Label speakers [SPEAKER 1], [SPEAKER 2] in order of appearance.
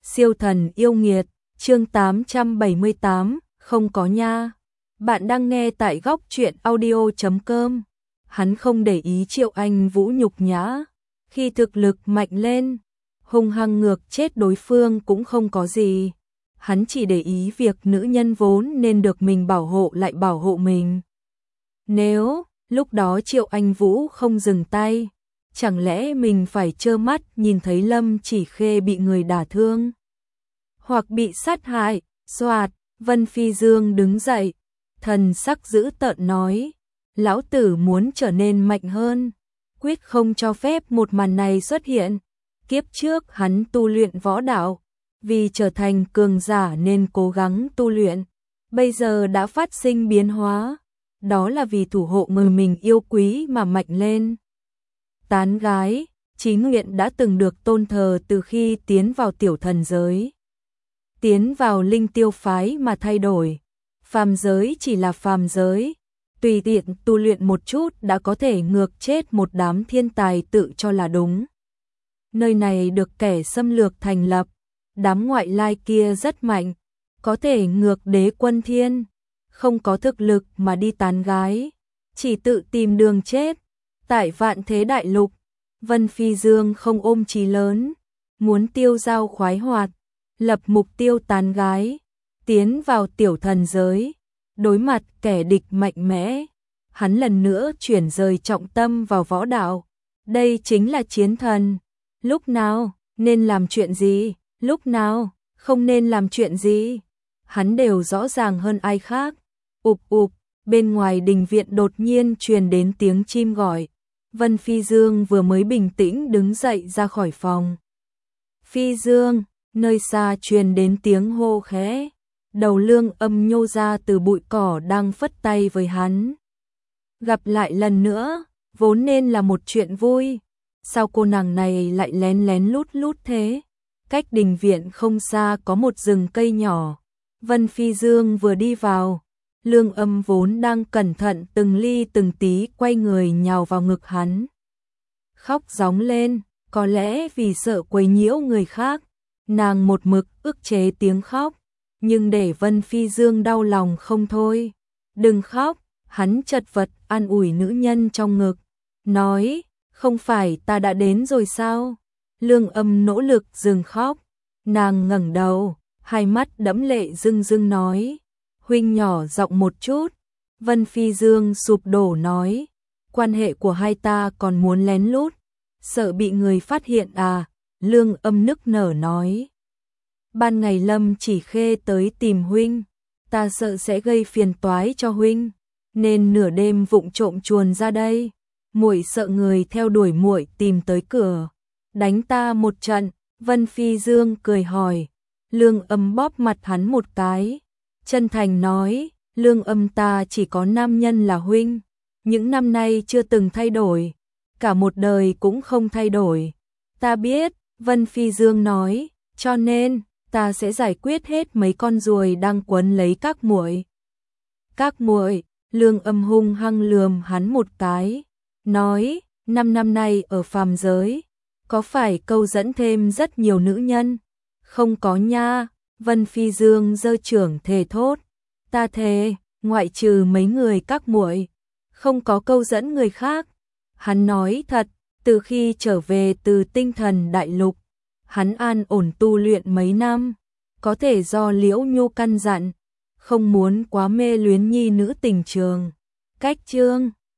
[SPEAKER 1] Siêu thần yêu nghiệt, chương 878, không có nha. Bạn đang nghe tại góc truyện audio.com. Hắn không để ý Triệu Anh Vũ nhục nhã, khi thực lực mạnh lên, hung hăng ngược chết đối phương cũng không có gì. Hắn chỉ để ý việc nữ nhân vốn nên được mình bảo hộ lại bảo hộ mình. Nếu lúc đó Triệu Anh Vũ không dừng tay, chẳng lẽ mình phải trơ mắt nhìn thấy Lâm Chỉ Khê bị người đả thương hoặc bị sát hại? Soạt, Vân Phi Dương đứng dậy, thần sắc dữ tợn nói, lão tử muốn trở nên mạnh hơn, quyết không cho phép một màn này xuất hiện. Kiếp trước hắn tu luyện võ đạo, vì trở thành cường giả nên cố gắng tu luyện, bây giờ đã phát sinh biến hóa, đó là vì thủ hộ người mình yêu quý mà mạnh lên. Tán gái, Chí Nguyện đã từng được tôn thờ từ khi tiến vào tiểu thần giới. Tiến vào linh tiêu phái mà thay đổi, phàm giới chỉ là phàm giới, tùy tiện tu luyện một chút đã có thể ngược chết một đám thiên tài tự cho là đúng. Nơi này được kẻ xâm lược thành lập, đám ngoại lai kia rất mạnh, có thể ngược đế quân thiên, không có thực lực mà đi tán gái, chỉ tự tìm đường chết. Tại Vạn Thế Đại Lục, Vân Phi Dương không ôm chí lớn, muốn tiêu dao khoái hoạt, lập mục tiêu tán gái, tiến vào tiểu thần giới, đối mặt kẻ địch mạnh mẽ, hắn lần nữa chuyển rời trọng tâm vào võ đạo. Đây chính là chiến thần, lúc nào nên làm chuyện gì, lúc nào không nên làm chuyện gì, hắn đều rõ ràng hơn ai khác. Ụp ụp, bên ngoài đình viện đột nhiên truyền đến tiếng chim gọi. Vân Phi Dương vừa mới bình tĩnh đứng dậy ra khỏi phòng. Phi Dương, nơi xa truyền đến tiếng hô khẽ, đầu Lương Âm nhô ra từ bụi cỏ đang phất tay với hắn. Gặp lại lần nữa, vốn nên là một chuyện vui, sao cô nàng này lại lén lén lút lút thế? Cách đình viện không xa có một rừng cây nhỏ, Vân Phi Dương vừa đi vào, Lương Âm vốn đang cẩn thận từng ly từng tí quay người nhào vào ngực hắn. Khóc rống lên, có lẽ vì sợ quấy nhiễu người khác, nàng một mực ức chế tiếng khóc, nhưng để Vân Phi Dương đau lòng không thôi. Đừng khóc, hắn chật vật an ủi nữ nhân trong ngực, nói, không phải ta đã đến rồi sao? Lương Âm nỗ lực dừng khóc, nàng ngẩng đầu, hai mắt đẫm lệ rưng rưng nói, huynh nhỏ giọng một chút. Vân Phi Dương sụp đổ nói, quan hệ của hai ta còn muốn lén lút, sợ bị người phát hiện à? Lương Âm nức nở nói, ban ngày Lâm Chỉ Khê tới tìm huynh, ta sợ sẽ gây phiền toái cho huynh, nên nửa đêm vụng trộm chuồn ra đây. Muội sợ người theo đuổi muội tìm tới cửa, đánh ta một trận. Vân Phi Dương cười hỏi. Lương Âm bóp mặt hắn một cái, chân thành nói, Lương Âm ta chỉ có nam nhân là huynh, những năm nay chưa từng thay đổi, cả một đời cũng không thay đổi. Ta biết, Vân Phi Dương nói, cho nên ta sẽ giải quyết hết mấy con ruồi đang quấn lấy các muội. Các muội? Lương Âm hung hăng lườm hắn một cái, nói, 5 năm nay ở phàm giới, có phải câu dẫn thêm rất nhiều nữ nhân? Không có nha. Vân Phi Dương giơ trưởng thề thốt, ta thề, ngoại trừ mấy người các muội, không có câu dẫn người khác. Hắn nói thật, từ khi trở về từ tinh thần đại lục, hắn an ổn tu luyện mấy năm, có thể do Liễu Nhu căn dặn, không muốn quá mê luyến nhi nữ tình trường. Cách chương